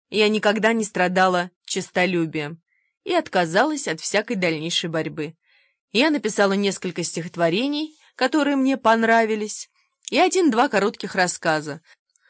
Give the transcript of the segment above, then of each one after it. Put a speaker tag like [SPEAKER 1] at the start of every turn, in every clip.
[SPEAKER 1] Я никогда не страдала честолюбием и отказалась от всякой дальнейшей борьбы. Я написала несколько стихотворений, которые мне понравились, и один-два коротких рассказа.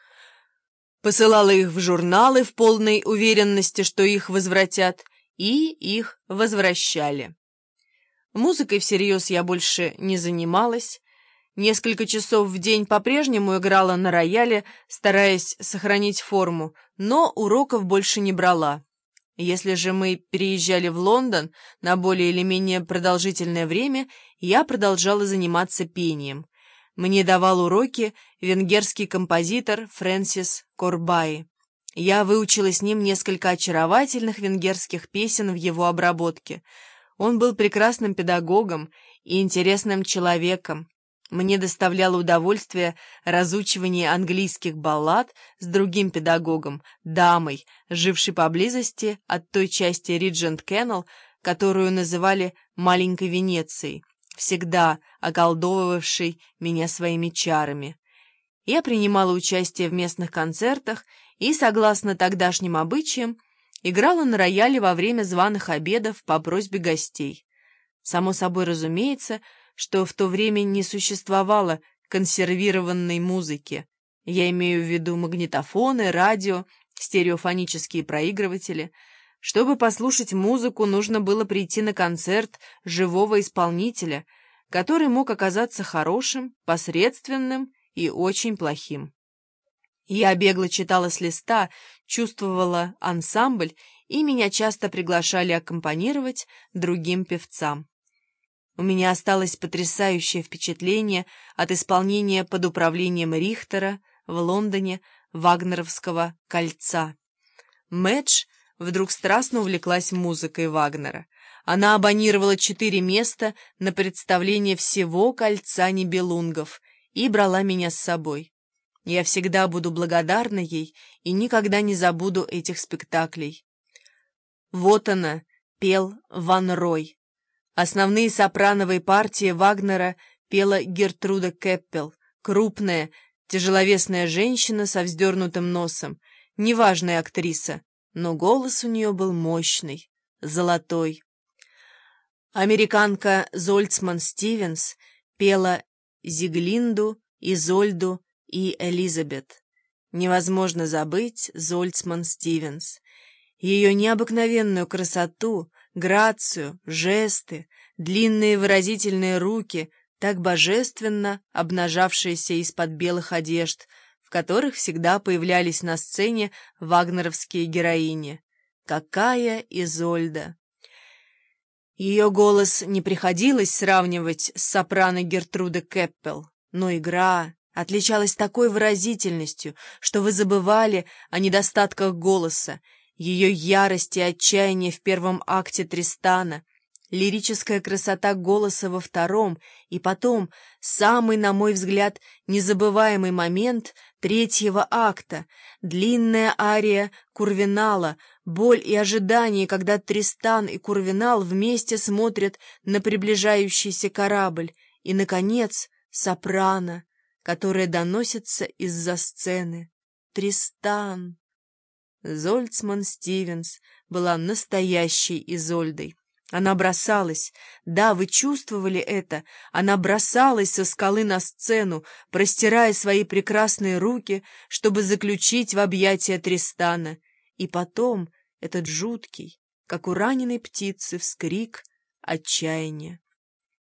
[SPEAKER 1] Посылала их в журналы в полной уверенности, что их возвратят, и их возвращали. Музыкой всерьез я больше не занималась. Несколько часов в день по-прежнему играла на рояле, стараясь сохранить форму, но уроков больше не брала. Если же мы переезжали в Лондон на более или менее продолжительное время, я продолжала заниматься пением. Мне давал уроки венгерский композитор Фрэнсис Корбай. Я выучила с ним несколько очаровательных венгерских песен в его обработке. Он был прекрасным педагогом и интересным человеком. Мне доставляло удовольствие разучивание английских баллад с другим педагогом, дамой, жившей поблизости от той части Риджент-Кеннел, которую называли «маленькой Венецией», всегда околдовывавшей меня своими чарами. Я принимала участие в местных концертах и, согласно тогдашним обычаям, играла на рояле во время званых обедов по просьбе гостей. Само собой разумеется, что в то время не существовало консервированной музыки. Я имею в виду магнитофоны, радио, стереофонические проигрыватели. Чтобы послушать музыку, нужно было прийти на концерт живого исполнителя, который мог оказаться хорошим, посредственным и очень плохим. Я бегло читала с листа, чувствовала ансамбль, и меня часто приглашали аккомпанировать другим певцам. У меня осталось потрясающее впечатление от исполнения под управлением Рихтера в Лондоне Вагнеровского «Кольца». Мэдж вдруг страстно увлеклась музыкой Вагнера. Она абонировала 4 места на представление всего «Кольца Нибелунгов» и брала меня с собой. Я всегда буду благодарна ей и никогда не забуду этих спектаклей. Вот она, пел Ван Рой. Основные сопрановые партии Вагнера пела Гертруда Кеппел, крупная, тяжеловесная женщина со вздернутым носом, неважная актриса, но голос у нее был мощный, золотой. Американка Зольцман Стивенс пела Зиглинду, Изольду и Элизабет. Невозможно забыть Зольцман Стивенс. Ее необыкновенную красоту, грацию, жесты, длинные выразительные руки, так божественно обнажавшиеся из-под белых одежд, в которых всегда появлялись на сцене вагнеровские героини. Какая Изольда! Ее голос не приходилось сравнивать с сопрано Гертруды Кеппел, но игра отличалась такой выразительностью, что вы забывали о недостатках голоса, ее ярость и отчаяние в первом акте Тристана, лирическая красота голоса во втором, и потом самый, на мой взгляд, незабываемый момент третьего акта, длинная ария Курвинала, боль и ожидание, когда Тристан и Курвинал вместе смотрят на приближающийся корабль, и, наконец, сопрано, которое доносится из-за сцены. Тристан! Зольцман Стивенс была настоящей Изольдой. Она бросалась, да, вы чувствовали это, она бросалась со скалы на сцену, простирая свои прекрасные руки, чтобы заключить в объятия Тристана. И потом этот жуткий, как у раненой птицы, вскрик отчаяния.